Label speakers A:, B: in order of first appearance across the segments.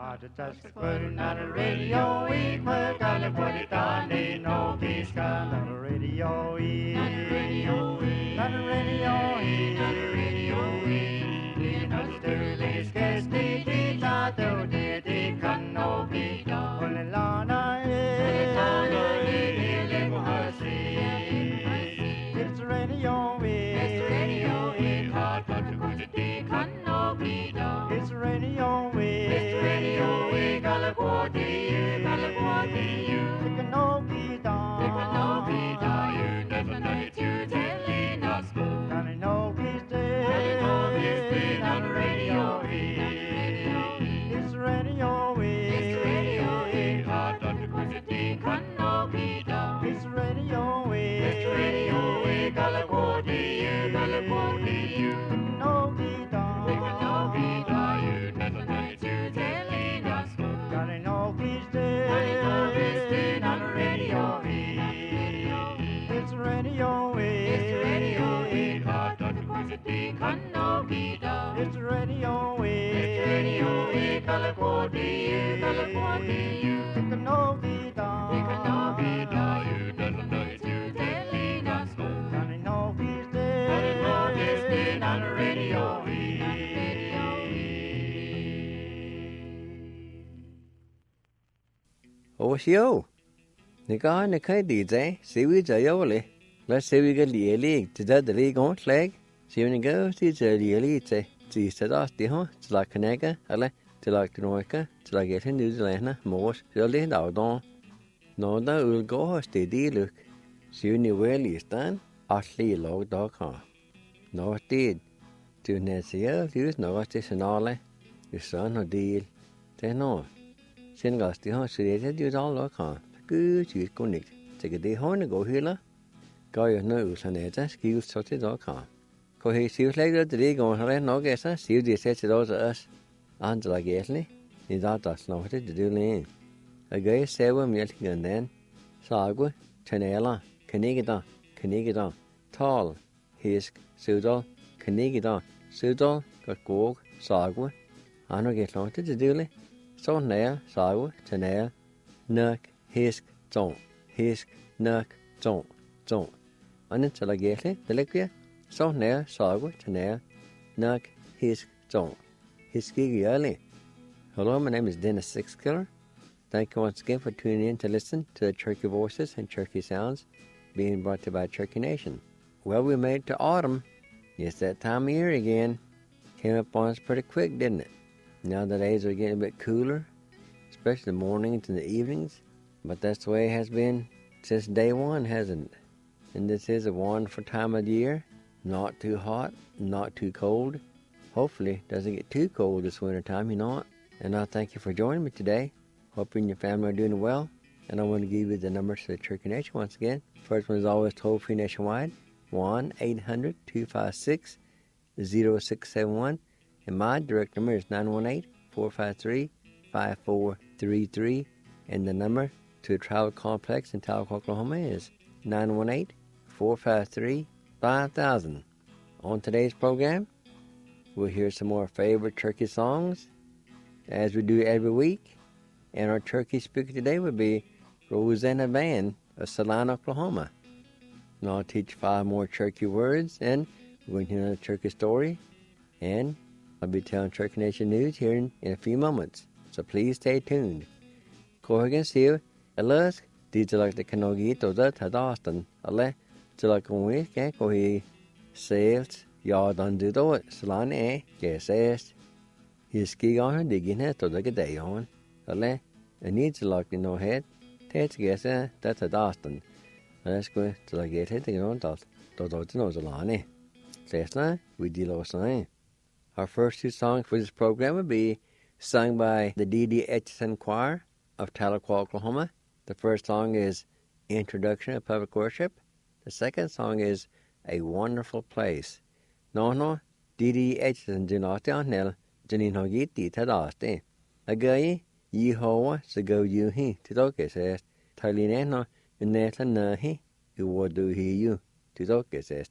A: Just putting on the radio, we put on the body down, they know peace come on the radio, on the radio, on the radio, on the radio, we know the dirty scarce the teeth out there, they can no be done. When the lana is, it's the radio, it's the radio, hard but the good they can no be done. It's the radio, it's the radio, we gotta go to you, they can no be done. They can no be done, you never know it, you telling us go. And I know he's dead, on the radio, it's the radio, it's the radio, hard but the good they can no be done. It's the radio, it's the radio, we gotta go to you, they can no be done. They can no be done, you never know it, you telling us go. And I know he's dead, on the radio, it's the radio, it's the radio, hard but the good they can no be done. It's the radio, we gotta go to you, they can no be done. They can no be done, you never know it, you telling us go. And I know he's dead, on the radio.
B: Oshio. Nika Nika DJ, see we Jayoli. Let's say we get the league to the league on flag. See when you go, see the elite. See, said us, the huh, to like Canega, Ale, to like Norca, to like get in New Zealand, Morse, really out on. No, that will go steady look. See when you well stand, Ashley log dog huh. No, it did. To Nancy, use no station all, your son or deal. They know. Sen gas the huh, so they said you all look huh. Good, you connect. Take a day home go here. Go your nose and it's a skill such a dog huh. Go he sees like that the go on no guess, see the set it all to us. Angela Gasley, is that us not to do lane. A gay 7 milking and then Sagwa, Chanela, Canigida, Tall, Hisk, Sudol, Canigida, Sudol, got Gog, Sagwa, I no get long to do. So nail, Sagwa, Chanel, Nuck, Hisk, Nuck, Zon. And it's a gately, the liquia, so nail, Sagwa, Chanel, Nuck, Hisk, Zon. Hiski early. Hello, my name is Dennis Sixkiller. Thank you once again for tuning in to listen to the Cherokee Voices and Cherokee Sounds being brought to you by Cherokee Nation. Well, we made it to autumn. It's that time of year again. Came up on us pretty quick, didn't it? Now the days are getting a bit cooler, especially the mornings and the evenings. But that's the way it has been since day one, hasn't it? And this is a wonderful time of the year. Not too hot, not too cold. Hopefully it doesn't get too cold this winter time, you know it. And I thank you for joining me today. Hope you and your family are doing well. And I want to give you the numbers to the Cherokee Nation once again. First one is always toll-free nationwide, 1-800-256-0671. And my direct number is 918-453-5433. And the number to the Travel Complex in Tahlequah, Oklahoma is 918-453-5000. On today's program, we'll hear some more favorite Cherokee songs, as we do every week. And our Cherokee speaker today will be Rosanna Van of Salina, Oklahoma. And I'll teach 5 more Cherokee words, and we're going to hear another Cherokee story. And I'll be telling Cherokee Nation news here in a few moments. So please stay tuned. Corrigan Seal, Elas, DJ like the Kanogi, Toda Tadastan, Ale, Tilak Only, Kankohi, Sales, Yard undo it, Salane, Gassest. His ski on her digging it to the day on. Ale, and needs a lock in no head. Tate guess that's a Daston. Let's go to the gate head on dot. Dot knows a lane. Last night, we did last night. Our first 2 songs for this program will be sung by the D.D. Etchison Choir of Tahlequah, Oklahoma. The first song is Introduction to Public Worship. The second song is A Wonderful Place. No, D.D. Etchison do not down nel, Janine Hogiti Tadaste. A guy, Yehovah, so go you he, to doke says, Talineno, and Nathan Nahi, who would do he you, to doke says.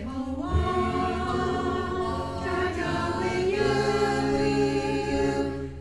C: Yehovah, Jaja with you,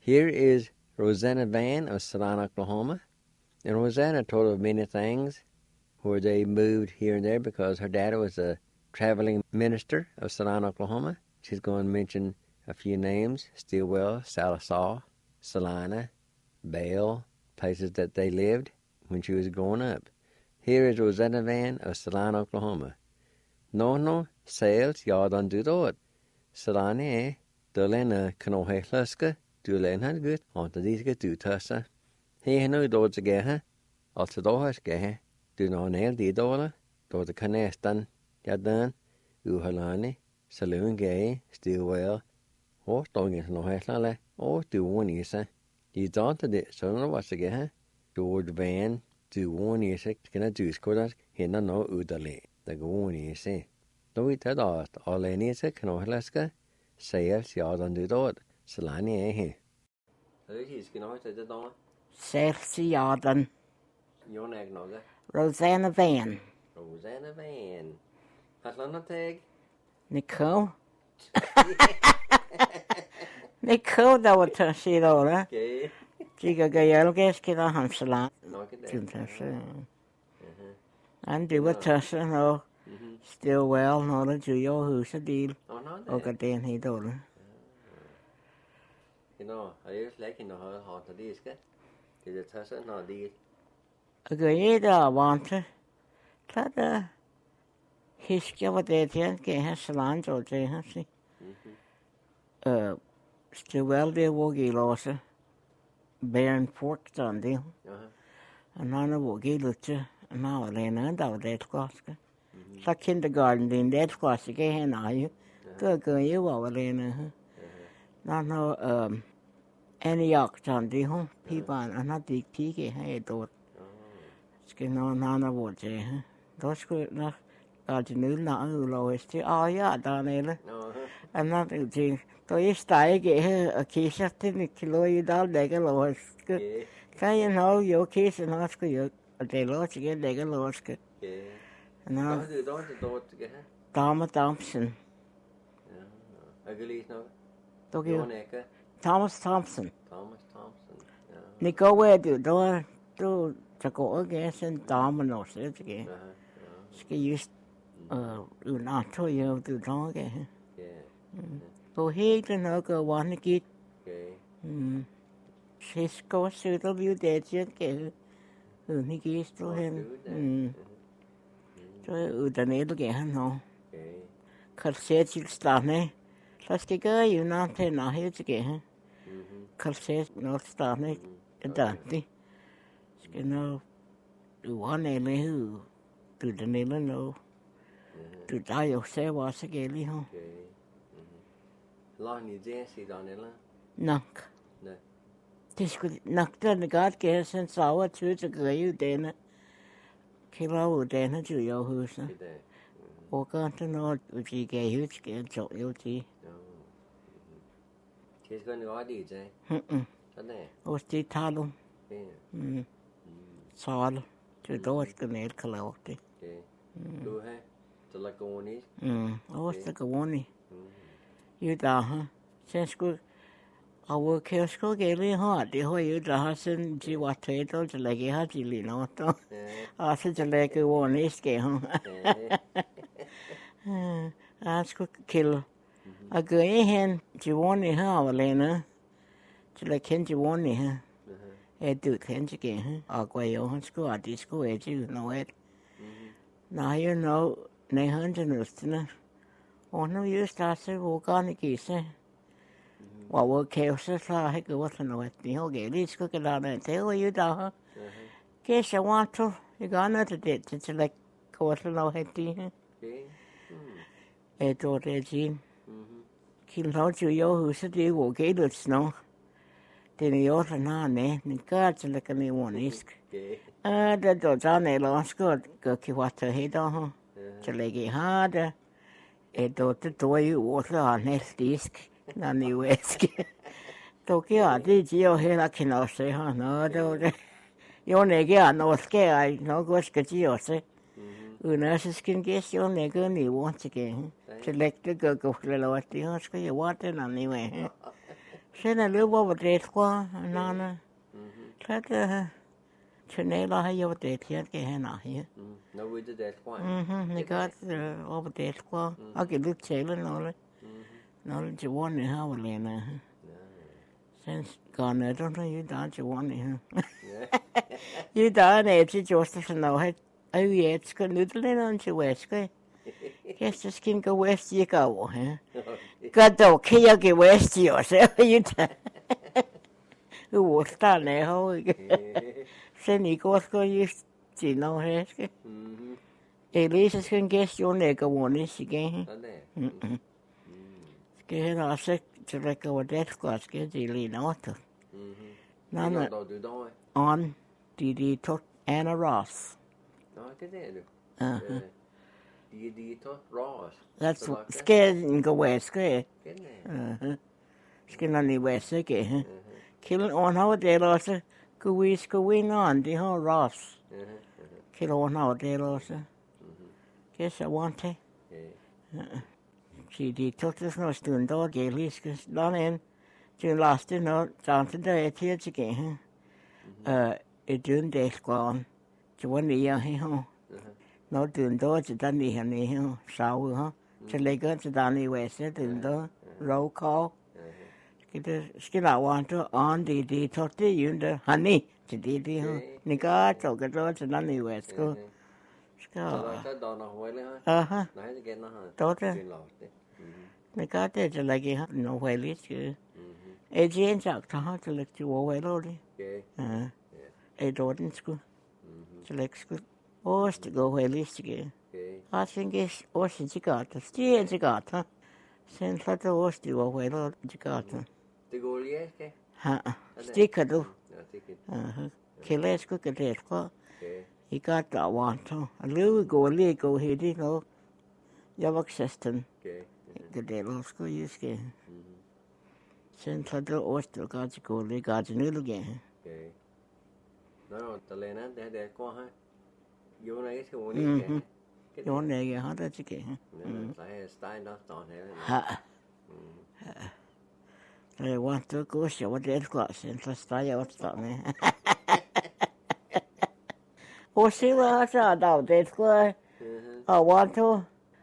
B: Here is Rosanna Van of Salina, Oklahoma. And Rosanna told of many things where they moved here and there because her dad was a traveling minister of Salina, Oklahoma. She's going to mention a few names: Stilwell, Sallisaw, Salina, Bale, places that they lived when she was growing up. Here is Rosanna Van of Salina, Oklahoma. No sales yardan dudot. Salina Dolena Kanohe Luska, Dulen good, on the Diska Dutassa. He no doors again, also doors gay, do no nail the dollar, do the Canestan, Yadan, Uhalani, Saloon Gay, Stilwell, or Stongus no Heslale, or do one isa. You don't it, so no what's again. George Van, do one isa, can I do scodas, he no udale, the go one isa. Do it at all any isa, Canohlaska, sales yardan dudot, Salani eh. He's going to the door.
C: Celsi Yarden,
B: Your nag nogger.
C: Rosanna Van,
B: Rosanna Van. Has Lana tag?
C: Nicole. Nicole da var tørsig da.
B: Okay.
C: Giga gajelgeske da hamsala.
B: Knock it
C: Til
B: down.
C: tørsig. Han det var tørsig nå. Stilwell nå der du jo huset del.
B: Oh, no,
C: Og den helt dårlig.
B: You know, I used like in the hot to this guy. Did it touch it? No, did.
C: Og jeg der vant. Så der hisker var det til at have salan så det her sig. Stilwell det var i låse. Bæren fork sådan det. Og han var i lutte. Og han var alene, der var det skåske. Så kindergarten din det skåske ikke hen af jo. Det gør jeg var alene. Han har Antioch sådan det hun. Piberen, han har det kigge her i dårligt. Skal nogen han har været til. Der skulle nok altid nødlandet udlovs til. Ja, der er nælle. Han har det til. Der er steg her og kisser til en kilo i dag lægger lovs. Kan jeg nå jo kisser nok skal jo. Og det er lov til at lægge lovs. Han har Dame Thompson.
B: Jeg kan lige
C: Du
B: Your
C: kan
B: neck.
C: Thomas Thompson.
B: Thomas Thompson.
C: Nicole du så går ikke sådan damen også ikke. Skal just unato jo du dog ikke. På helt nok og wanna gik. Cisco søder vi det ikke. Hun gik du hen. Så udannet ikke han nå. Kan se til stande. Så skal gøre jo noget til når helt ikke. Kan se noget stande. Det skal nå du har nældet du den nældet nå. Du der jo ser hvad så gældig her.
B: Lang i det sig der eller?
C: Nok.
B: Nej.
C: Det skulle nok den godt gøre sådan sauer til at gribe denne. Kæmper denne til jo huset.
B: Det.
C: Og godt når vi gav hus skal så jo til.
B: Det skal jo godt det. Sådan der.
C: Og det taler.
B: Ja.
C: Sal. Det dog skal ned kan lave det.
B: Okay. Du har til lagoni.
C: Og så går ni. Jo der har. Så skulle og kan sgu gælde her. Det har jo der har sådan de var tæt til lægge her til lige noget. Og så til lægge hvor næste her. Han skulle kille. Og gå hen til vågne her og alene. Til at kende til vågne her. Du kan ikke her. Og gå jo, han skulle have det skulle ikke noget. Nej, jo nå, nej, han til nøstene. Og nu just der så hvor gerne give sig. Hvor kan så har jeg gjort sådan noget. Det har jeg lige skulle lade det. Det var jo der. Kan så want to. Jeg gerne det til at gå sådan noget det. Jeg tror det er din. Kim har jo huset det hvor gældet sno. Den er jo sådan her næ. Den gør til at kan leve unisk. Det er sådan eller også godt kan være til her. Til at lægge her det. Det er jo også en næstisk. Når ni væske. Du gør det jo heller kan også her. Nå, det. Jo ikke noget skal noget skal de også. Uden så skal gæst jo ikke niveau til gæng. Til lægge gå eller hvad det skal jo være den anden niveau. Sen er løb over det qua, nana. Klart, Chanela har jo det her, kan han her.
B: Nå ved det qua.
C: Det godt over det qua. Og kan du tælle noget? Noget til one her, hvor længe. Sen gone, I don't know you down to one here. You down at it, Joseph, and now had. Oh, yeah, it's going to do it on to West. Guess the skin go west, you go, huh? God, okay, you get west yourself, you who was down there, how send you go, you see no hesk. Elisa can guess your neck one is again. Scared our sick to like our death class, get the lean auto. None on DD took Anna Ross.
B: Nå, det er det. De Ross.
C: That's scared and go west, scared. Skin on the west again. Kill on how they lost it. Go in on the whole Ross. Kill on how they lost it. Guess I want to. See, the took this no stone dog, at least, because done in. June last it, no, down to the tears again. It didn't they gone. Cho vấn đề hay không? Nó từ đó chỉ ta đi hành đi không? Sao hả? Cho lấy cái chỉ ta đi về sẽ từ đó roll call. Cái nào quan cho on đi thôi thì yun đó honey chỉ đi không? Nị cái chỗ cái đó chỉ ta đi về cô.
B: Cái đó nó huề lên ha.
C: Ha.
B: Nãy giờ cái nó ha.
C: Tốt đấy. Nị cái đó chỉ lấy cái hấp nó huề lít chứ. Ê chị chắc thằng chỉ lấy chú huề luôn đi. Ê đó đến school. Select Ost go realistic. I think it's Ostigata. Still Gata. Send for the Osti or where Gata.
B: Det går lige, ikke?
C: Ha. Sticker du.
B: Ja, det kan.
C: Kæles kunne det for. I got that one to. A little go here, you know. Your existence. The devil school you skin. Send for the Osti got to go, they got to new again.
B: Nó tao lên á để qua ha vô này cái chỗ này cái
C: chỗ này cái hết chứ kì
B: tại style đó toàn thế
C: ha I want to go show the class and to stay out on me ô xíu á sao đầu để qua I want to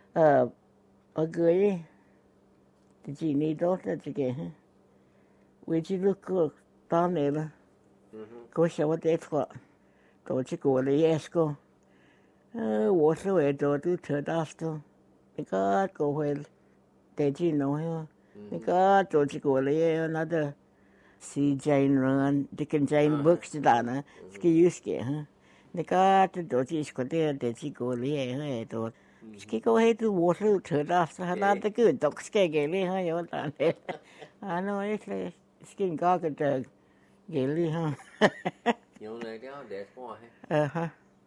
C: agree the genie daughter to get which you look good down there go show the class tổ chức của lấy esco我是为做都车大师那个go会得去弄呀那个tổ chức của lấy那个 C Jane Run Dickens Jane Books đó nè cái use cái ha那个tổ chức của得去của lấy hay tổ cái go hay tu 我是车大师那这个都cái cái lấy ha有的呢anh nói cái skin có cái cái lấy ha
B: vô này cái để qua ha
C: ha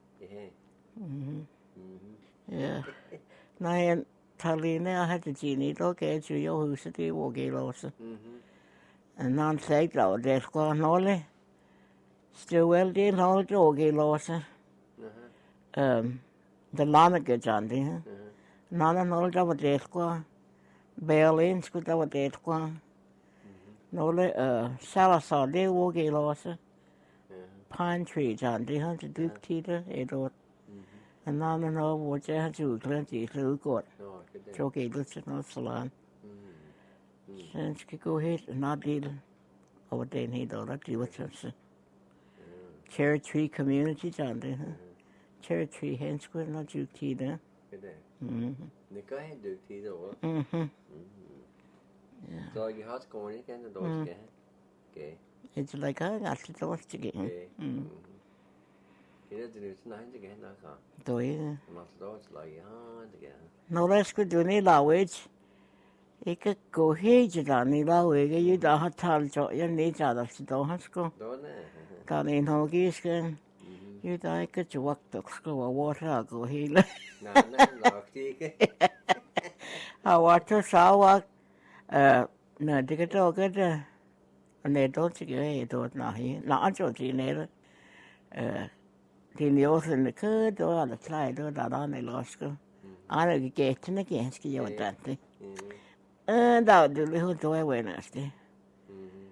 C: yeah này thằng này hay chỉ ní đó cái chủ yếu hữu sự thì vô cái lo sự non sai đâu để qua nói lên still well đi nói cho cái lo sự the lana cái chẳng đi ha nó nói cho vật để qua Berlin cũng cho vật để qua nói lên Salazar đi vô cái lo sự Pine tree chẳng đi ha chỉ được thì đó rồi anh nó vô chơi chủ lên chỉ thử cột cho cái lúc nó salon sen cái cô hết nó đi ở đây này đó là chỉ vật sự cherry tree community chẳng đi ha cherry tree hens cũng nó chủ thì đó
B: này cái được thì rồi rồi cái hot corn ấy cái đó cái
C: it's like I got to watch the game
B: cái đó thì nó hay cái đó cả
C: tôi
B: mà đó là cái
C: nó là cái điều này là vậy cái cô hết chứ là này là vậy cái gì đó hát thal cho yên này chả được đó hết cô
B: đó nè
C: ta nên họ cái gì đó cái chỗ vật đó có water cô hết là
B: nè là cái
C: water sao nè cái đó cái này đó chỉ cái đó này là chỗ gì này thì nhiều thứ này cứ đó là sai đó này lost cơ anh cái nó cái gì vậy đó đó được hồi tôi quên rồi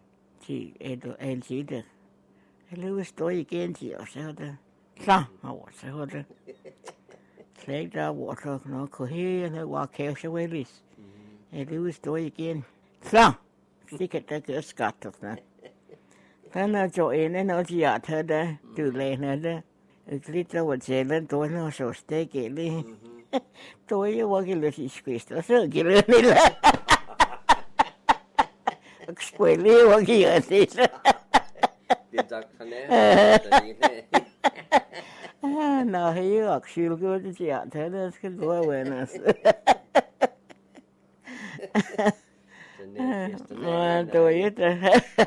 C: Chị em chỉ được. Lưu story again chị ở sao đó. Sao? Họ sao đó. Lấy ra water nó có hi nó qua kéo sao vậy list. Lưu story again. Sao? Sticket ta cứ scat đó nè. Thế nó cho em nó chỉ ở thế đó. Từ lên nữa đó. Lít ra vật chế lên tôi nó sổ stay kể đi. Tôi qua cái lượt squeeze đó sợ cái lượt này là. Spoiler qua cái lượt này là. Nó hay học siêu cơ chứ chị ạ thế đó cái đua về nó tôi biết rồi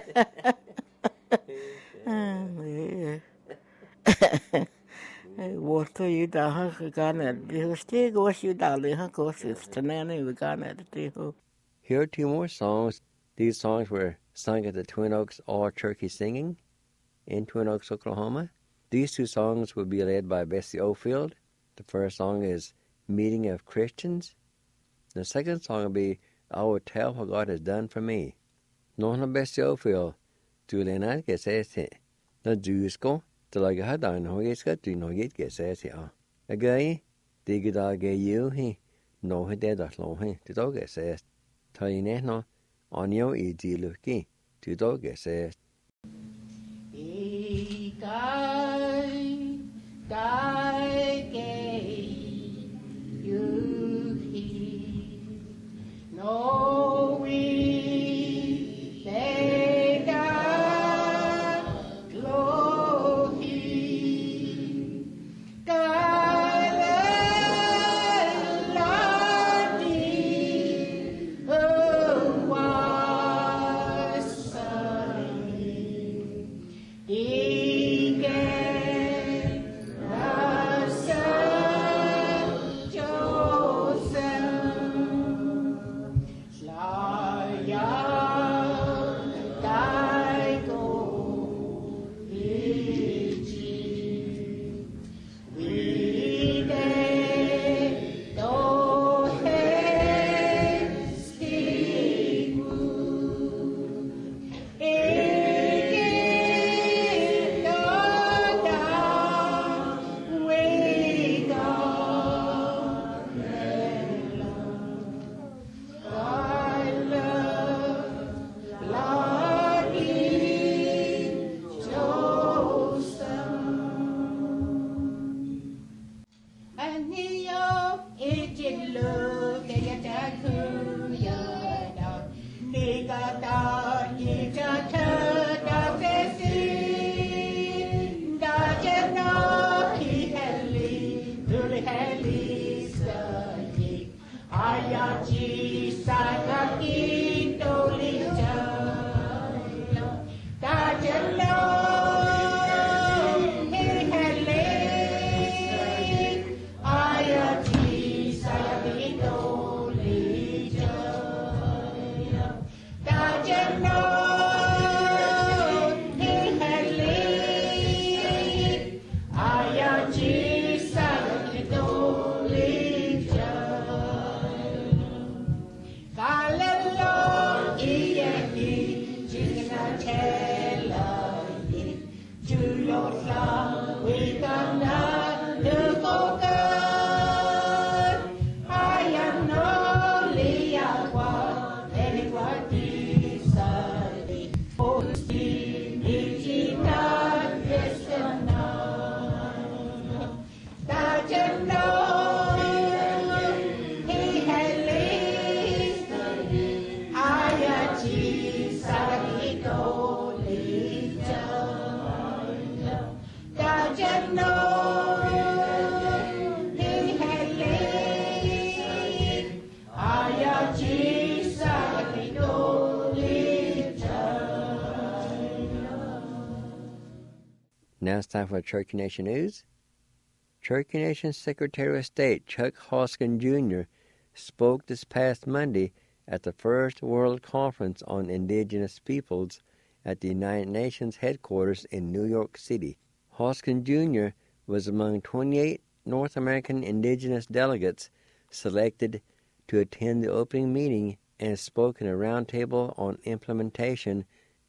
C: water you da ha kana the stick was you da le ha ko tanane we kana the ho.
B: Here are two more songs. These songs were sung at the Twin Oaks All Turkey Singing in Twin Oaks, Oklahoma. These two songs will be led by Bessie Ofield. The first song is Meeting of Christians. The second song will be I Will Tell What God Has Done For Me. Nona Bessie Ofield, du lenat ke se the Jewsko, the like had done no get to no get se a guy, dig it all gay you he, no he dead at long he, to dog says. Tell you no, on your easy looking, to dog says.
C: Guy gay you he no we they got glory
B: Now it's time for Cherokee Nation News. Cherokee Nation Secretary of State Chuck Hoskin Jr. spoke this past Monday at the First World Conference on Indigenous Peoples at the United Nations headquarters in New York City. Hoskin Jr. was among 28 North American indigenous delegates selected to attend the opening meeting and spoke in a roundtable on implementation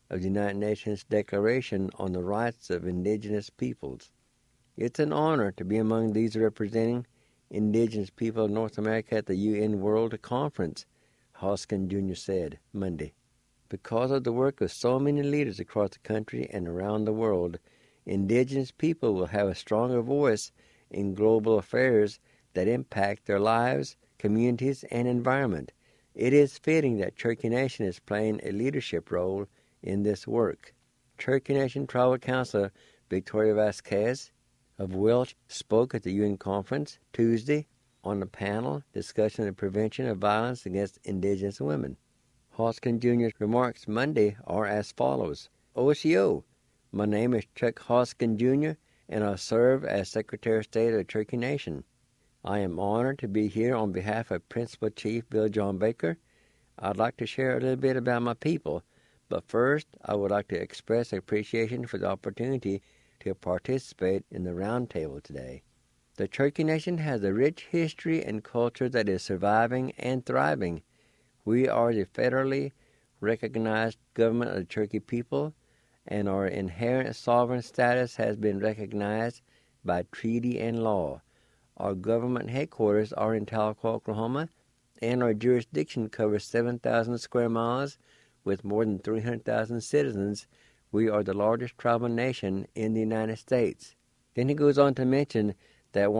B: of the United Nations Declaration on the Rights of Indigenous Peoples. It's an honor to be among these representing Indigenous people of North America at the UN World Conference, Hoskin Jr. said Monday. Because of the work of so many leaders across the country and around the world, Indigenous people will have a stronger voice in global affairs that impact their lives, communities, and environment. It is fitting that Cherokee Nation is playing a leadership role in this work. Cherokee Nation Tribal Counselor Victoria Vasquez of Welch spoke at the UN conference Tuesday on a panel discussing the prevention of violence against Indigenous women. Hoskin Jr.'s remarks Monday are as follows. OCO, my name is Chuck Hoskin Jr., and I serve as Secretary of State of the Cherokee Nation. I am honored to be here on behalf of Principal Chief Bill John Baker. I'd like to share a little bit about my people, but first I would like to express appreciation for the opportunity to participate in the roundtable today. The Cherokee Nation has a rich history and culture that is surviving and thriving. We are the federally recognized government of the Cherokee people, and our inherent sovereign status has been recognized by treaty and law. Our government headquarters are in Tahlequah, Oklahoma, and our jurisdiction covers 7,000 square miles with more than 300,000 citizens. We are the largest tribal nation in the United States. Then he goes on to mention that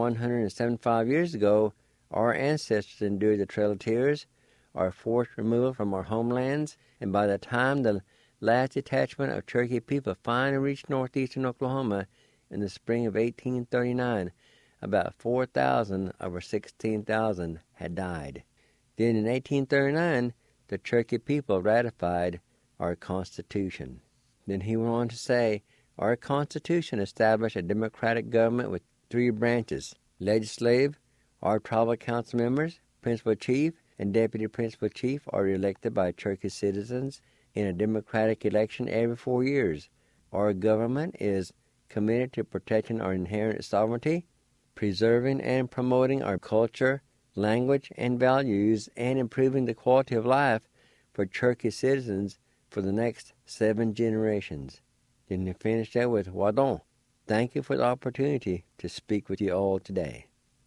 B: 175 years ago, our ancestors endured the Trail of Tears, our forced removal from our homelands, and by the time the last detachment of Cherokee people finally reached northeastern Oklahoma in the spring of 1839, about 4,000 of our 16,000 had died. Then in 1839, the Cherokee people ratified our Constitution. Then he went on to say, our Constitution established a democratic government with 3 branches: legislative, our tribal council members, principal chief, and deputy principal chief are elected by Cherokee citizens in a democratic election every 4 years. Our government is committed to protecting our inherent sovereignty, preserving and promoting our culture, language, and values, and improving the quality of life for Cherokee citizens for the next 7 generations. Then he finished that with Wadon. Thank you for the opportunity to speak with you all today.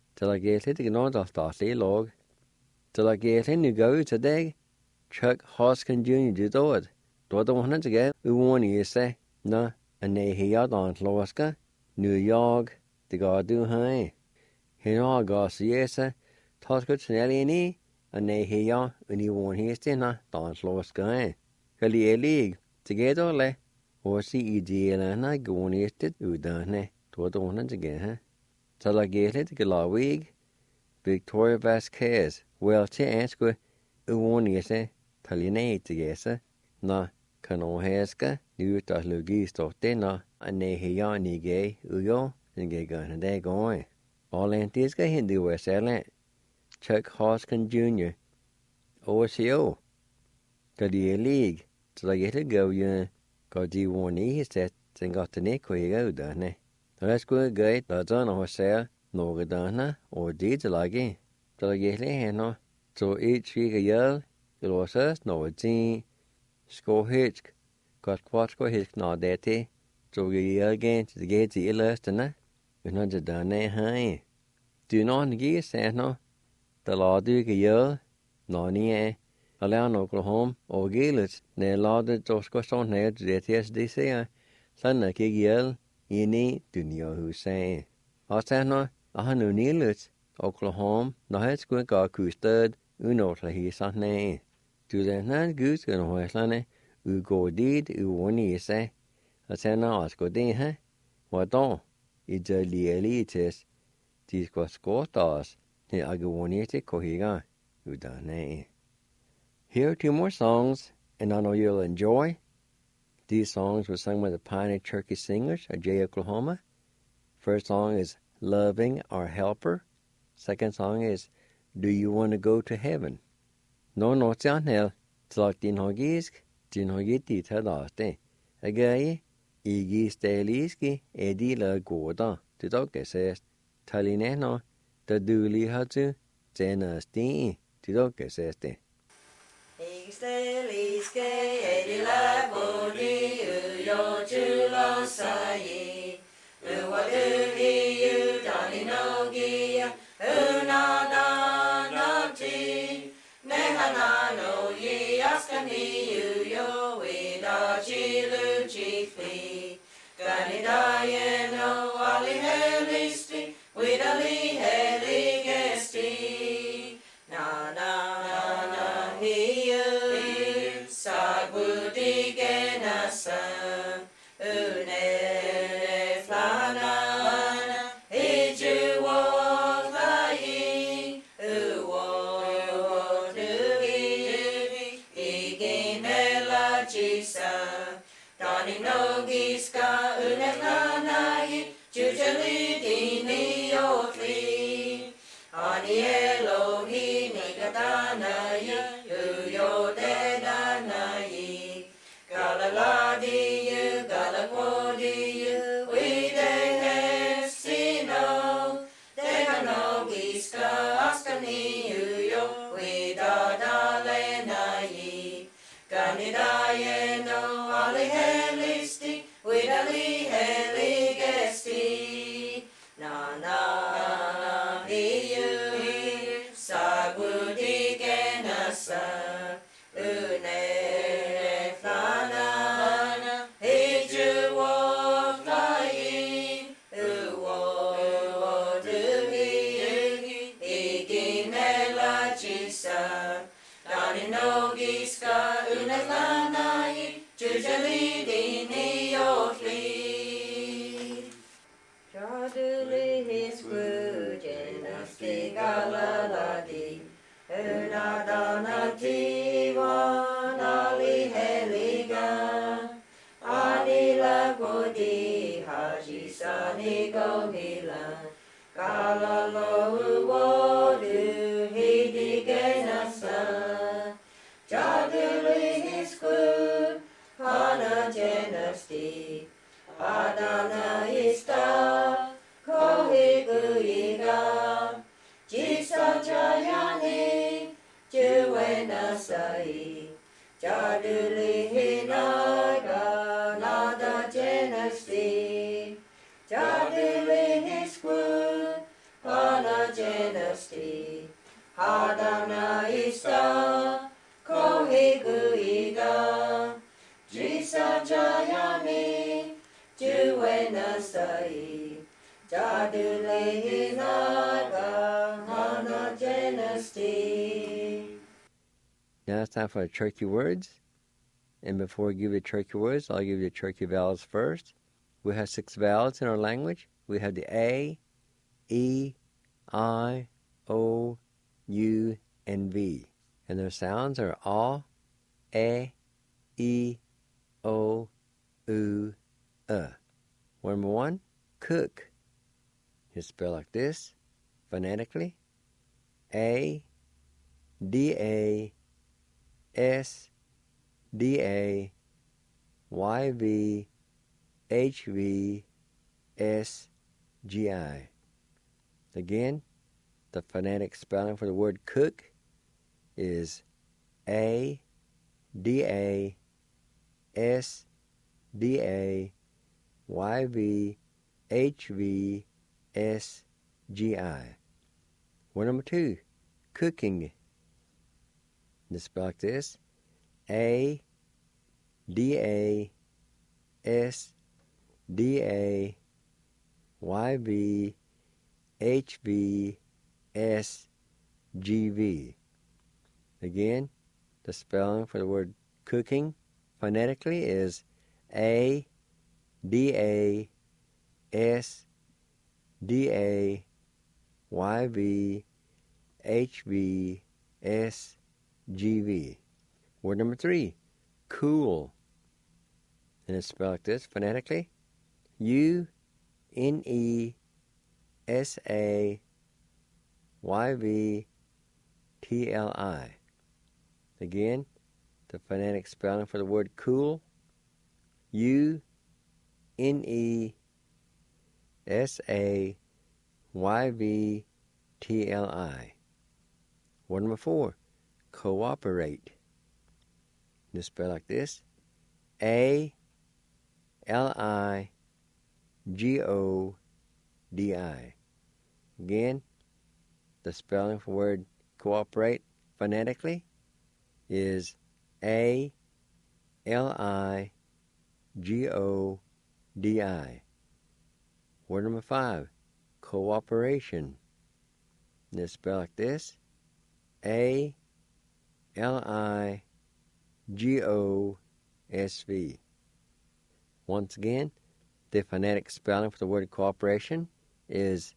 B: Tilagete nu go today, Chuck Hoskin Jr. did the one again, we want you say, no, and they hear on Loska, New York, the God do high. He no goes, yes, Tosco Snelly, and they hear, and you want his dinner, Don Loska. Kali league, together le, or see ideal and I go on it, udane, to the one again, Tilagete to Galawig, Victoria Vasquez. Well, to answer, uonise, talinate together, na canoheska, you to lugis to dinner, and they hear ni gay, uyo, and gay gun and they going. All antiska Hindu was silent. Chuck Hoskin Jr. OCO. The league, so I get to go, you got you one he said, and got the neck where you go, done it. Let's go get the done or sell, no good done, or did like it. No. So each week a year, the losses no a score hitch, got quatro hitch no dete, so we again to get the illest and that, we're not done high. Do not give say no, the law do a year, no near, allow no Oklahoma, or gillet, ne law the Josco on head to the TSDC, son like a year, you need to know who say. I say no, I know nearly. Oklahoma, no heads going to go stud, not he son name. To the non goose and Westlane, go did, one ye say. I say no, go din, huh? What don't? It's a elites. These got scortars, the agawoniate cohiga, who done name. Here are 2 more songs, and I know you'll enjoy. These songs were sung by the Pioneer Cherokee Singers of Jay, Oklahoma. First song is Loving Our Helper. Second song is Do You Want to Go to Heaven? No, Janel, Tlak Din Hogisk, Din Hogiti Tadaste. Again, Igi Steliski, Edi La Goda, to Doke says, Talineno, the Duli Hatu, Zena Steen, to Doke says. Now it's time for the Cherokee words. And before I give you the Cherokee words, I'll give you the Cherokee vowels first. We have 6 vowels in our language. We have the A, E, I, O, U, and V. And their sounds are A, E, O, U, Number 1, cook. It's spelled like this, phonetically. A, D, A, S, D, A, Y, V, H, V, S, G, I. Again, the phonetic spelling for the word cook is A, D, A, S, D, A, Y, V, H, V, S, G, I. Word number 2, cooking. It's spelled like this, A, D, A, S, D, A, Y, V, H, V, S, G, V. Again, the spelling for the word cooking phonetically is A, D, A, S, D, A, Y, V, H, V, S, G, V. Word number 3, cool. And it's spelled like this phonetically, U, N, E, S, A, Y, V, T, L, I. Again, the phonetic spelling for the word cool, U, N, E, S, A, Y, V, T, L, I. Word number 4, cooperate. It's spelled like this. A-L-I-G-O-D-I. Again, the spelling for the word cooperate phonetically is A-L-I-G-O-D-I. Word number 5, cooperation. It's spelled like this. A-L-I-G-O-S-V. Once again, the phonetic spelling for the word cooperation is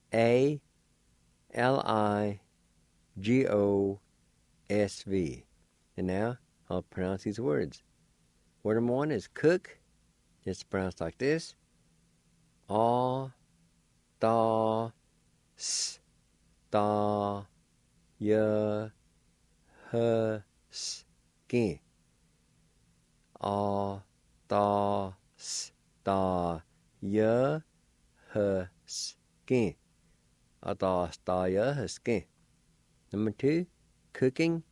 B: A-L-I-G-O-S-V. And now, I'll pronounce these words. Word number 1 is cook. It's pronounced like this. A-ta-s-ta-ya-h-s-ki. A-ta-s-ta-ya-h-s-ki. A-ta-s-ta-ya-h-s-ki. Number 2, cooking.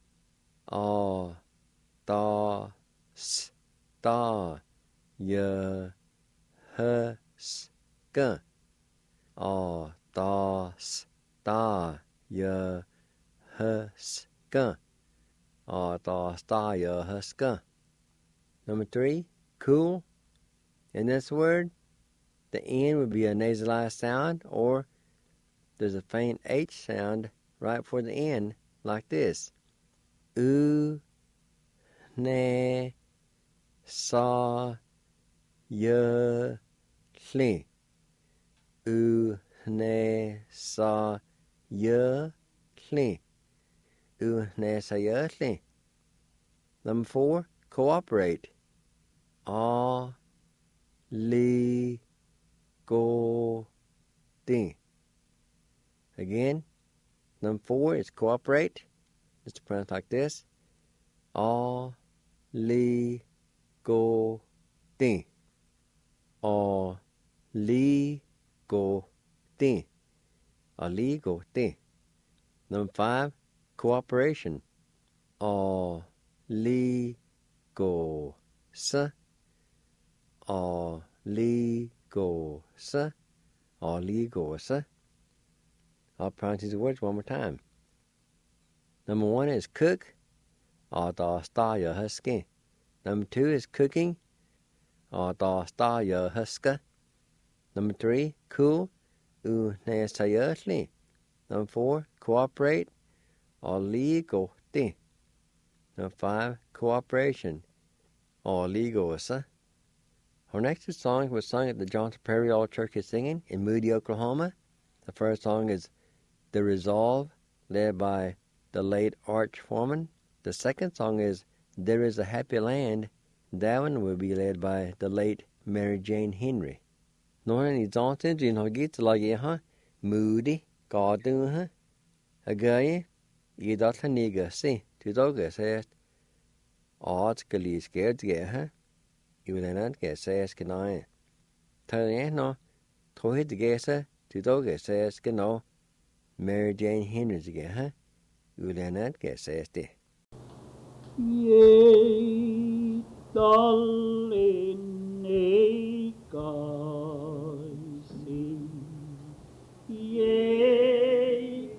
B: A-ta-s-ta-ya-h-s-ki. A-ta-s-ta-ya-h-s-ki. A-ta-s-ta-ya-h-s-ki. Number 3, cool. In this word, the N would be a nasalized sound, or there's a faint H sound right before the N, like this. U-ne-sa-ya-hli. U-ne-sa-ya-hli. U-ne-sa-ya-hli. Number 4, cooperate. A-li-go-di. Again, number 4 is cooperate. It's pronounced like this. A-li-go-di. A-li-go-di. A-li-go-di. Number 5, cooperation. A-li-go-sa. A-li-go-sa. A-li-go-sa. I'll pronounce these words one more time. Number 1 is cook. A-ta-s-ta-ya-h-s-ki. Number 2 is cooking. A-ta-s-ta-ya-h-s-ki. Number 3, cool. U-ne-sa-ya-hli. Number 4, cooperate. A-li-go-di. Number 5, cooperation. A-li-go-sa. Our next 2 songs were sung at the Johnson Prairie All Churches Singing in Moody, Oklahoma. The first song is The Resolve, led by the late Arch Foreman. The second song is There Is a Happy Land. That one will be led by the late Mary Jane Henry. Norman i Johnson, in Hogit, Lageha, Moody, Garduha, Agaye, Idataniga, see, to Doga says, Odds Galis scared Geha, you will not get says Ganai. Taliano, Tohid Gesa, to Doga says Gano, Mary Jane Henry's Geha, you will not get says de.
D: Yea, darling, God sing. Yea,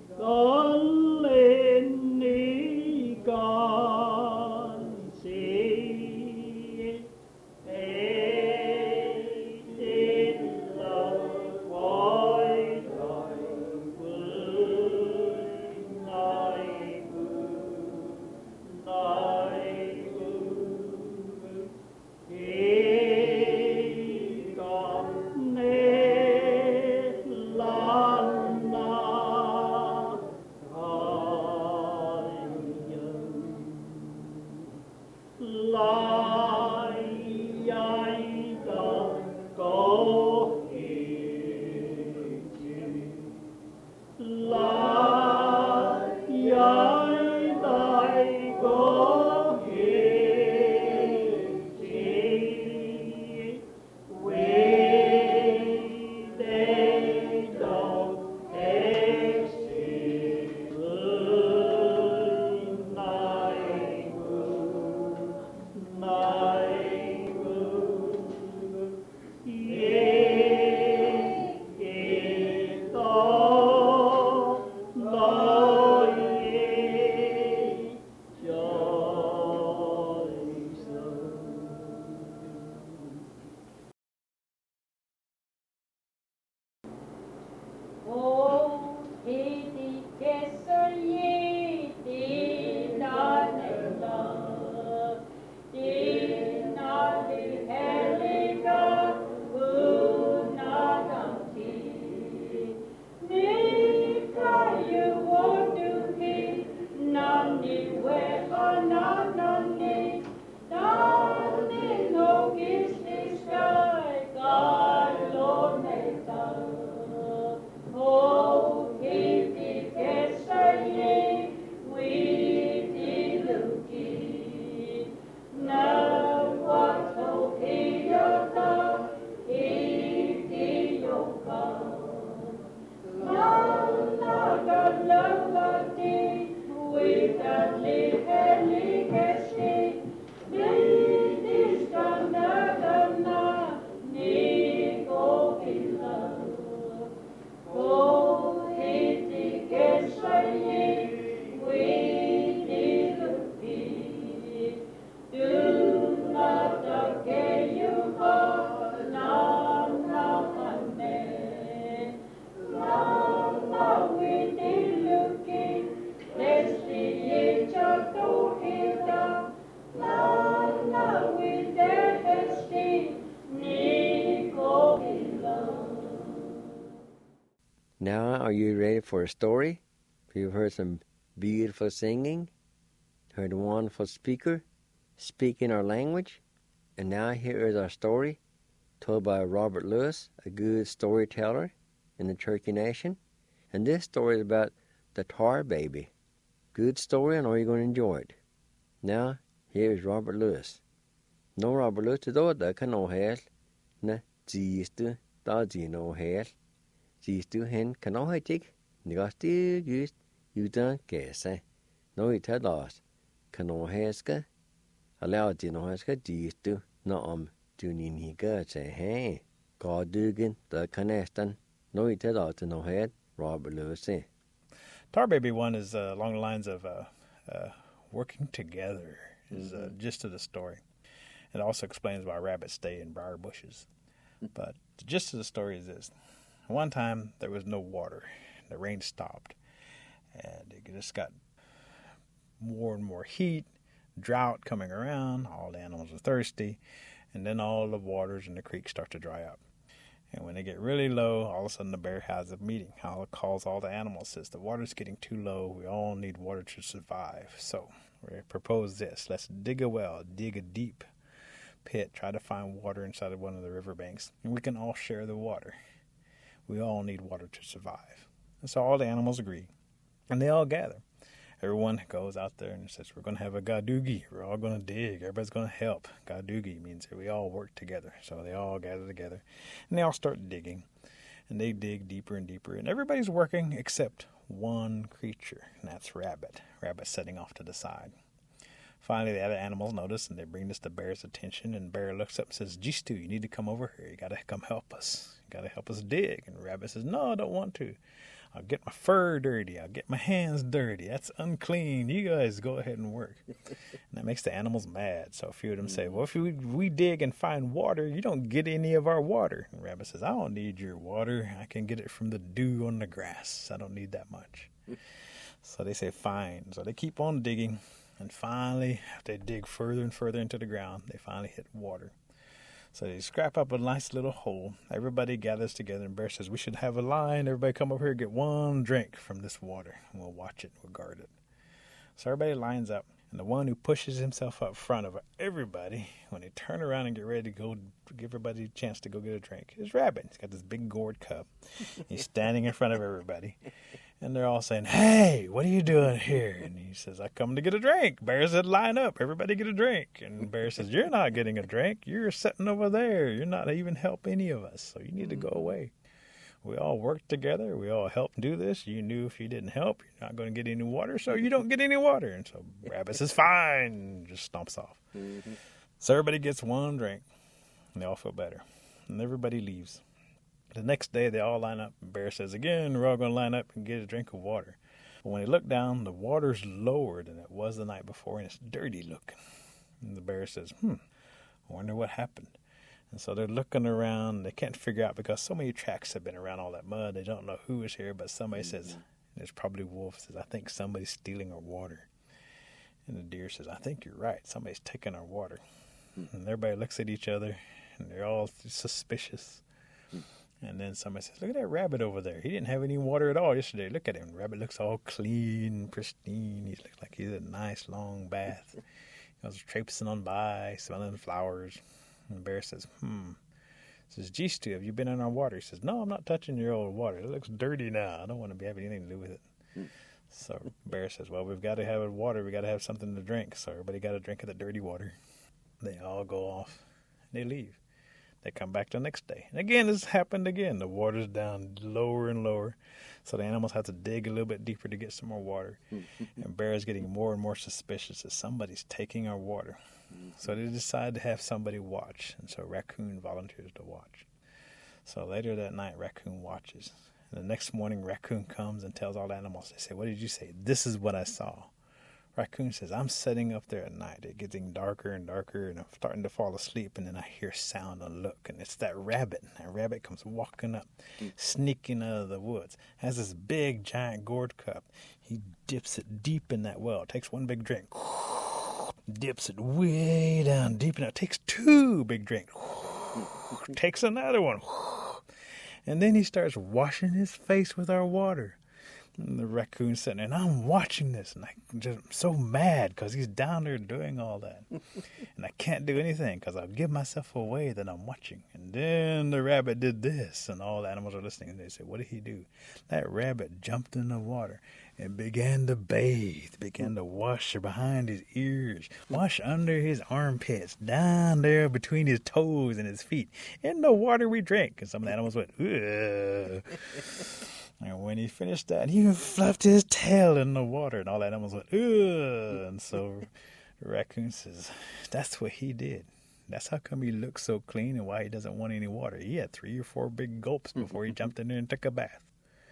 D: darling, God sing. Faith in love, why thy good, thy good, thy good. Hey, God.
B: Now, are you ready for a story? You've heard some beautiful singing, heard a wonderful speaker speaking our language, and now here is our story told by Robert Lewis, a good storyteller in the Cherokee Nation. And this story is about the tar baby. Good story, and are you going to enjoy it? Now, here is Robert Lewis. No Robert Lewis to do the can no hell, na jistu da ji no hell. Jistu hen can no hitik, nigasti used you don't guess, eh? No it had lost. Can no heska, allow ji no heska jistu, no tuning he got say, hey, God dugan the canestan, no it had lost no head, Robert Lewis, eh?
E: Tar Baby one is along the lines of working together is the gist of the story. It also explains why rabbits stay in briar bushes. But the gist of the story is this. One time there was no water. The rain stopped. And it just got more and more heat, drought coming around. All the animals are thirsty. And then all the waters in the creek start to dry up. And when they get really low, all of a sudden the bear has a meeting. It calls all the animals, says the water's getting too low. We all need water to survive. So we propose this. Let's dig a well, dig a deep pit, try to find water inside of one of the riverbanks, and we can all share the water. We all need water to survive. And so all the animals agree, and they all gather. Everyone goes out there and says, we're going to have a gadugi. We're all going to dig. Everybody's going to help. Gadugi means that we all work together. So they all gather together, and they all start digging. And they dig deeper and deeper. And everybody's working except one creature, and that's Rabbit. Rabbit's sitting off to the side. Finally, the other animals notice, and they bring this to Bear's attention. And Bear looks up and says, Jistu, you need to come over here. You got to come help us. You got to help us dig. And Rabbit says, no, I don't want to. I'll get my fur dirty. I'll get my hands dirty. That's unclean. You guys go ahead and work. And that makes the animals mad. So a few of them say, well, if we dig and find water, you don't get any of our water. And Rabbit says, I don't need your water. I can get it from the dew on the grass. I don't need that much. So they say, fine. So they keep on digging. And finally, after they dig further and further into the ground, they finally hit water. So they scrap up a nice little hole. Everybody gathers together, and Bear says, we should have a line. Everybody come over here and get one drink from this water. And we'll watch it. We'll guard it. So everybody lines up. And the one who pushes himself up front of everybody, when they turn around and get ready to go give everybody a chance to go get a drink, is Rabbit. He's got this big gourd cup. He's standing in front of everybody. And they're all saying, hey, what are you doing here? And he says, I come to get a drink. Bear said, line up. Everybody get a drink. And Bear says, you're not getting a drink. You're sitting over there. You're not even help any of us. So you need to go away. We all work together. We all help do this. You knew if you didn't help, you're not going to get any water, so you don't get any water. And so Rabbit says, fine, and just stomps off. Mm-hmm. So everybody gets one drink, and they all feel better. And everybody leaves. The next day, they all line up. And Bear says, again, we're all going to line up and get a drink of water. But when they look down, the water's lower than it was the night before, and it's dirty looking. And the Bear says, I wonder what happened. And so they're looking around. They can't figure out because so many tracks have been around all that mud. They don't know who is here, but somebody says, there's probably Wolf says, I think somebody's stealing our water. And the Deer says, I think you're right. Somebody's taking our water. And everybody looks at each other, and they're all suspicious. And then somebody says, look at that Rabbit over there. He didn't have any water at all yesterday. Look at him. Rabbit looks all clean, pristine. He looks like he's had a nice long bath. He was traipsing on by, smelling flowers. And Bear says, Says, Jistu, have you been in our water? He says, no, I'm not touching your old water. It looks dirty now. I don't want to have anything to do with it. So Bear says, well, we've got to have water. We've got to have something to drink. So everybody got a drink of the dirty water. They all go off, and they leave. They come back the next day. And again, this happened again. The water's down lower and lower. So the animals have to dig a little bit deeper to get some more water. And Bear is getting more and more suspicious that somebody's taking our water. So they decide to have somebody watch. And so Raccoon volunteers to watch. So later that night, Raccoon watches. And the next morning, Raccoon comes and tells all the animals. They say, "What did you say?" "This is what I saw." Raccoon says, "I'm sitting up there at night. It's getting darker and darker, and I'm starting to fall asleep, and then I hear sound and look, and it's that rabbit. That rabbit comes walking up, sneaking out of the woods, has this big, giant gourd cup. He dips it deep in that well, takes one big drink, dips it way down deep, and it takes two big drinks, takes another one, and then he starts washing his face with our water." And the raccoon's sitting there, and I'm watching this, and I'm just so mad because he's down there doing all that. And I can't do anything because I'll give myself away that I'm watching. And then the rabbit did this, and all the animals are listening, and they say, "What did he do?" That rabbit jumped in the water and began to bathe, began to wash behind his ears, wash under his armpits, down there between his toes and his feet, in the water we drank. And some of the animals went, "Ugh." And when he finished that, he fluffed his tail in the water, and all the animals went, "Ugh." And so the raccoon says, "That's what he did. That's how come he looks so clean and why he doesn't want any water. He had 3 or 4 big gulps before he jumped in there and took a bath."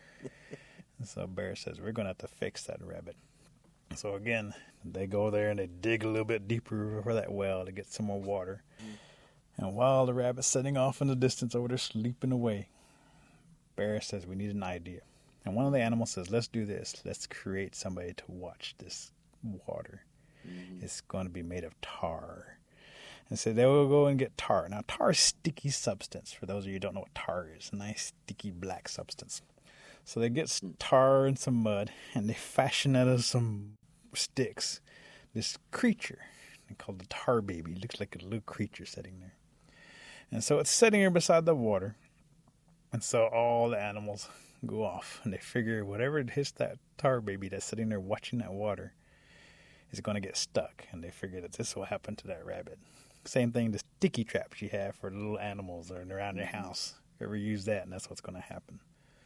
E: And so Bear says, "We're going to have to fix that rabbit." So again, they go there and they dig a little bit deeper for that well to get some more water. And while the rabbit's sitting off in the distance over there sleeping away, Bear says, "We need an idea." And one of the animals says, "Let's do this. Let's create somebody to watch this water. It's going to be made of tar." And so they will go and get tar. Now, tar is sticky substance. For those of you who don't know what tar is, a nice sticky black substance. So they get tar and some mud, and they fashion out of some sticks this creature called the tar baby. It looks like a little creature sitting there. And so it's sitting here beside the water. And so all the animals go off, and they figure whatever hits that tar baby that's sitting there watching that water is going to get stuck. And they figure that this will happen to that rabbit. Same thing, the sticky traps you have for little animals or around your house. Ever use that, and that's what's going to happen.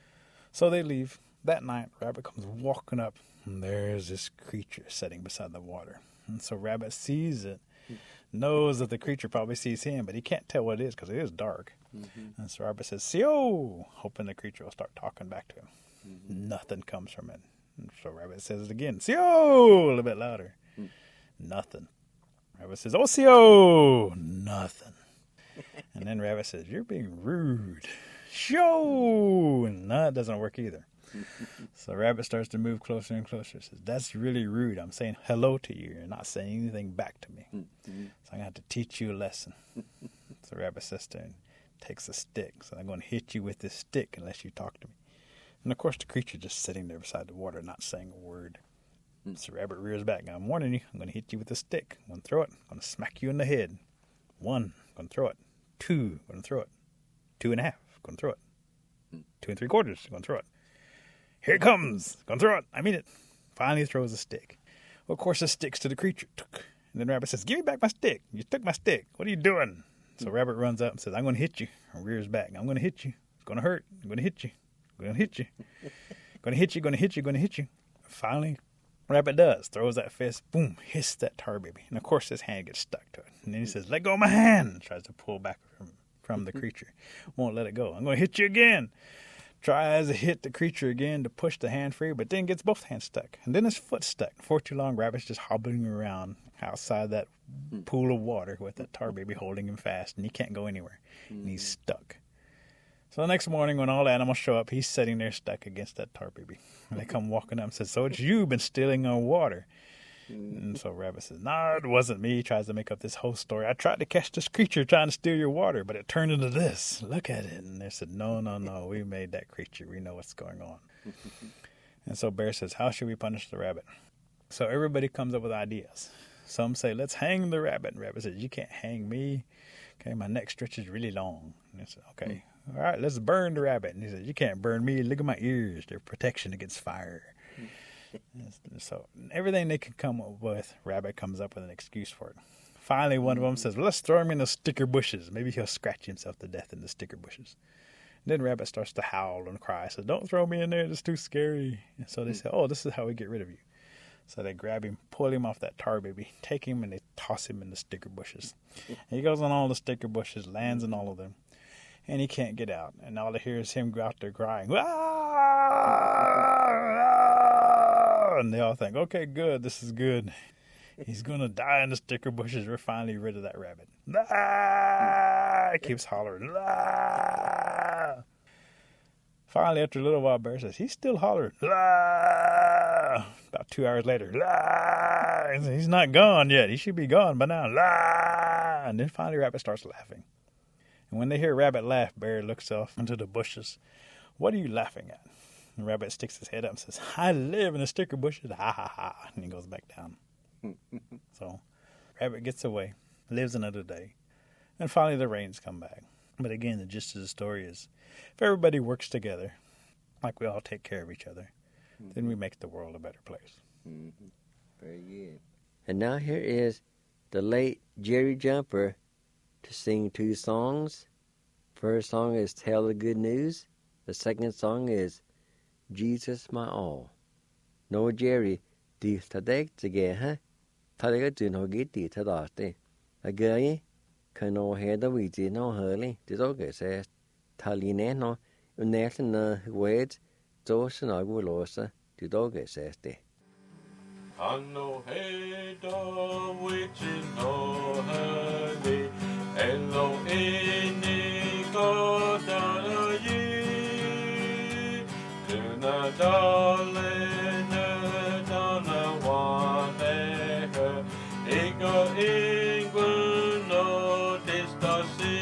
E: So they leave. That night, Rabbit comes walking up, and there's this creature sitting beside the water. And so Rabbit sees it, knows that the creature probably sees him, but he can't tell what it is because it is dark. And so Rabbit says, "Sio," hoping the creature will start talking back to him. Nothing comes from it. And so Rabbit says it again, "Sio," a little bit louder. Nothing. Rabbit says, "Oh, Sio," nothing. And then Rabbit says, "You're being rude." "Show," and no, it doesn't work either. So Rabbit starts to move closer and closer. Says, "That's really rude. I'm saying hello to you. You're not saying anything back to me. So I'm going to have to teach you a lesson." So Rabbit sits there and takes a stick. So "I'm going to hit you with this stick unless you talk to me." And of course the creature just sitting there beside the water, not saying a word. So Rabbit rears back. "I'm warning you. I'm going to hit you with a stick. I'm going to throw it. I'm going to smack you in the head. 1, I'm going to throw it. 2, I'm going to throw it. 2 1/2, I'm going to throw it. 2 3/4, I'm going to throw it. Here it comes. Going to throw it. I mean it." Finally throws a stick. Well, of course, it sticks to the creature. And then Rabbit says, "Give me back my stick. You took my stick. What are you doing?" So Rabbit runs up and says, "I'm going to hit you." And rears back. "I'm going to hit you. It's going to hurt. I'm going to hit you. I'm going to hit you. Going to hit you. Going to hit you. Going to hit you." Finally, Rabbit does. Throws that fist. Boom. Hits that tar baby. And of course, his hand gets stuck to it. And then he says, "Let go of my hand." Tries to pull back from the creature. Won't let it go. "I'm going to hit you again." Tries to hit the creature again to push the hand free, but then gets both hands stuck. And then his foot stuck. For too long, Rabbit's just hobbling around outside that pool of water with that tar baby holding him fast, and he can't go anywhere. And he's stuck. So the next morning when all the animals show up, he's sitting there stuck against that tar baby. And they come walking up and say, "So it's you been stealing our water." And so Rabbit says, "No, it wasn't me." He tries to make up this whole story. "I tried to catch this creature trying to steal your water, but it turned into this. Look at it." And they said, No, we made that creature. We know what's going on." And so Bear says, "How should we punish the rabbit?" So everybody comes up with ideas. Some say, "Let's hang the rabbit." And Rabbit says, "You can't hang me. Okay, my neck stretches really long." And they said, "Okay, all right, let's burn the rabbit." And he says, "You can't burn me. Look at my ears. They're protection against fire." So everything they can come up with, Rabbit comes up with an excuse for it. Finally, one of them says, well, let's throw him in the sticker bushes. Maybe he'll scratch himself to death in the sticker bushes. And then Rabbit starts to howl and cry. So don't throw me in there. It's too scary. And so they say, oh, this is how we get rid of you. So they grab him, pull him off that tar baby, take him, and they toss him in the sticker bushes. And he goes on all the sticker bushes, lands in all of them. And he can't get out. And all they hear is him go out there crying. Ah! And they all think, okay, good. This is good. He's going to die in the sticker bushes. We're finally rid of that rabbit. Ah! It keeps hollering. Ah! Finally, after a little while, Bear says, he's still hollering. Ah! About 2 hours later. Ah! He's not gone yet. He should be gone by now. Ah! And then finally, Rabbit starts laughing. And when they hear Rabbit laugh, Bear looks off into the bushes. What are you laughing at? And Rabbit sticks his head up and says, I live in the sticker bushes. Ha, ha, ha. And he goes back down. So Rabbit gets away, lives another day, and finally the rains come back. But again, the gist of the story is, if everybody works together, like we all take care of each other, then we make the world a better place.
B: Mm-hmm. Very good. And now here is the late Jerry Jumper to sing 2 songs. First song is Tell the Good News. The second song is Jesus My All. No Jerry, di tadek tige ha. Tadek dun hogi di tadaste. Again, kano head the wheaty no hurly. The dog says, Taline no, unnation wait, Josh and Agulosa, the dog says de.
A: Kano head the wheaty no hurly. Hello, any God ye. Do not darling, donna one ego England no distasi.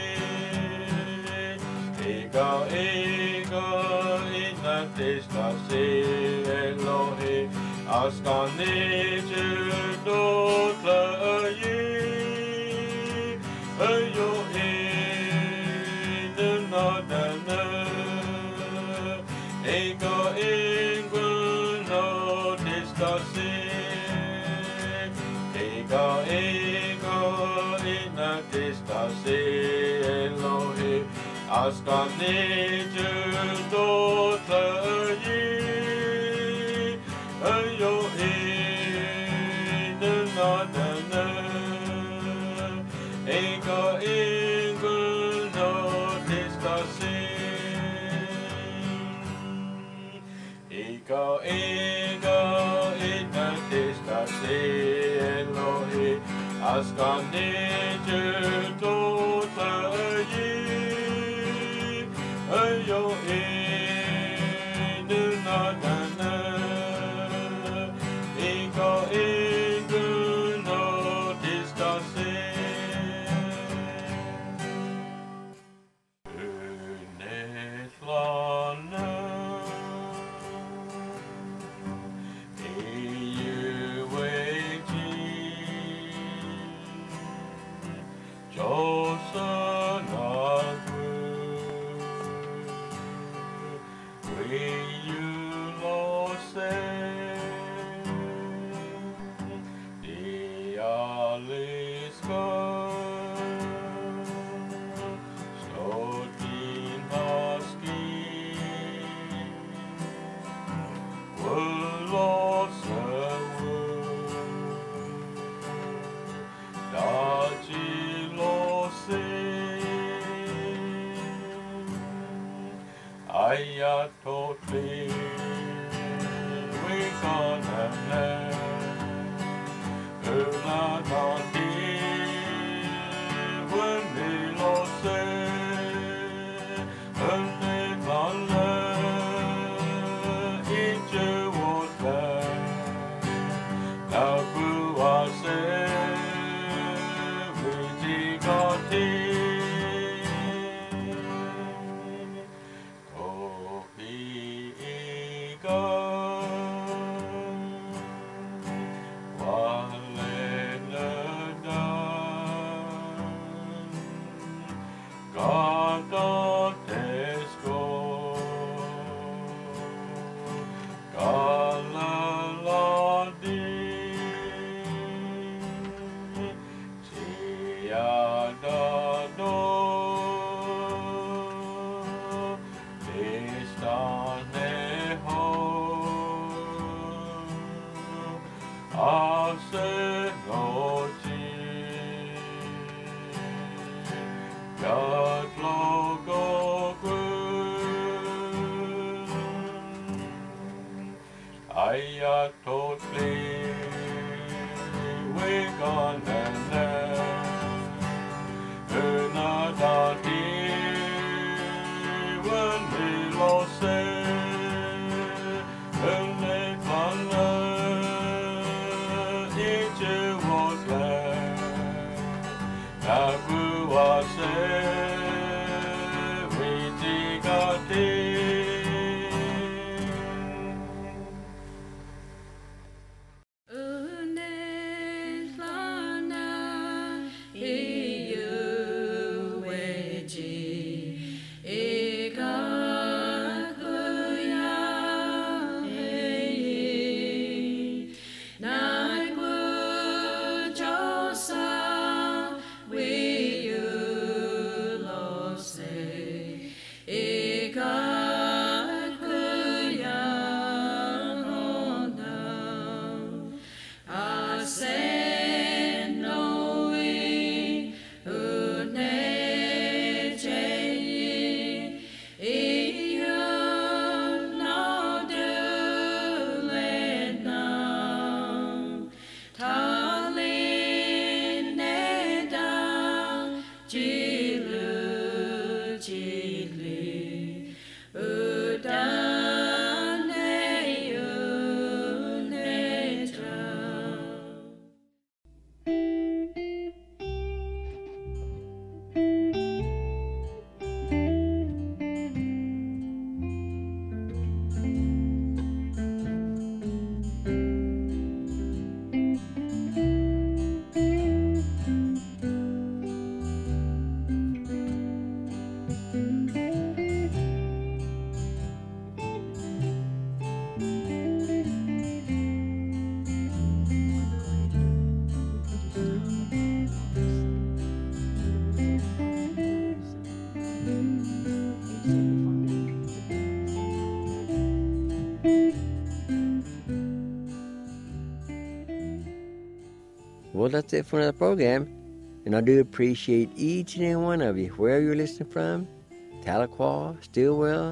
A: Ego in the distasi. Elohi, askan nature do ye. Yo in the northern ego England no distasi. Ego in the distasi. Elohi, askan nature do ye. Yo in the northern ego England no distasi. Ego in the distasi. Elohi, askan nature do ye. Yo in the northern ego England no distasi. Totally, we gonna learn. Not on when we lost it, when they gonna learn. Each was there. Now who was it? We got it.
B: Well, that's it for another program. And I do appreciate each and every one of you, wherever you're listening from. Tahlequah, Stillwell,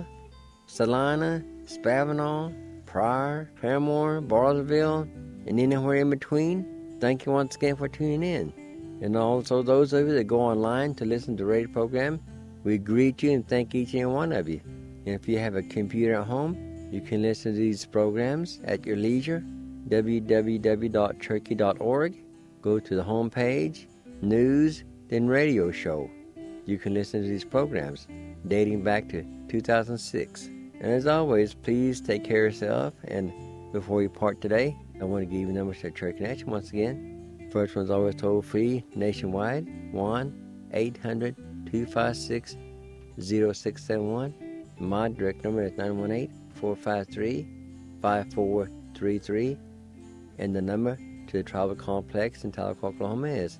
B: Salina, Spavinaw, Pryor, Claremore, Bartlesville, and anywhere in between. Thank you once again for tuning in. And also those of you that go online to listen to the radio program, we greet you and thank each and every one of you. And if you have a computer at home, you can listen to these programs at your leisure, www.turkey.org. Go to the home page, news, then radio show. You can listen to these programs dating back to 2006. And as always, please take care of yourself. And before we part today, I want to give you numbers to Church Connection once again. First one's always toll free nationwide, 1-800-256-0671. My direct number is 918-453-5433. And the number to the Tribal Complex in Tahlequah, Oklahoma is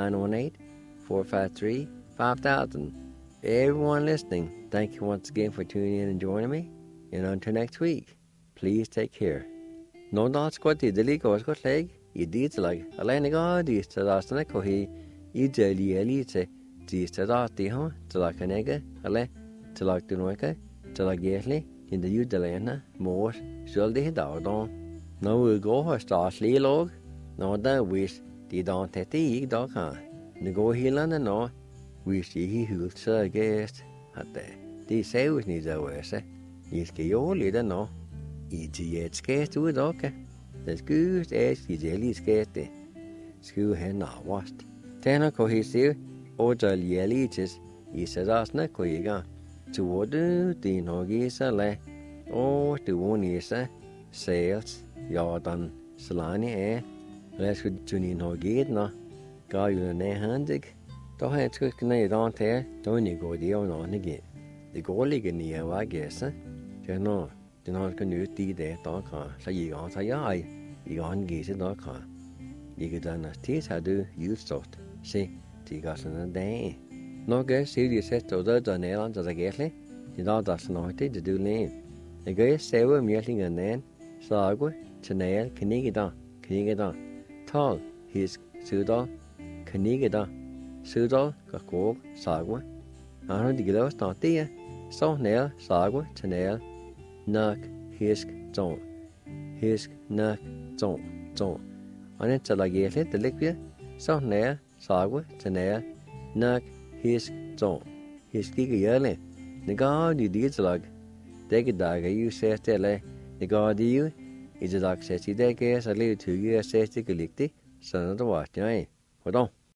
B: 918-453-5000. Everyone listening, thank you once again for tuning in and joining me. And until next week, please take care. No that's what the delico got leg, you did like a laniga, these to last night, he, you jelly elite, these to that, the huh, to like a nigger, a le, to like the noika, to like gately, in the Udelana, more, shall they dog on. No, we'll go a start log. No, that wish the don't take the dog, huh? The go heel and no, wish he who'll sir guest at the say with needs away, say. He's gay old leader, no. It's yet scarce to a dog. The school's as he's jelly scarce. School had not washed. Tenor cohesive, or the yellies, he says, ask not coiga. To order the nogisa lay, or to one is sales, yardan, salani air. Let's go to the Norgate now. Go you in a handig. Don't have to connect on there. Don't you go the on again. The goalie can near, I guess. No, the not going to do that dog car. So you on say, I, you on get it dog car. You get on a teeth, I do, you sort. See, the gas in a day. No guess, see, you said to the Donald as a gately. You know that's not it to do name. The guy say we're meeting and then, Sagwa, Chanel, Canigida, Canigida. Tall, his Sudal, Canigida, Sudal, Kakog, Sagwa. I heard the glow not there. So nail, Sagwa, Chanel, Nuck, Hisk, Zone. Hisk, Nuck, Zone. On it till I get it, the liquid, Så nær, sagwe, til nær, nok, hisk, zon. Hisk ikke jæle. Nega di digitalag. Dække dager jo sæt til nega di jo. I det dag sæt i dække, så lever tyge og sæt ikke ligtigt. Sådan er det var, ja. Hvordan?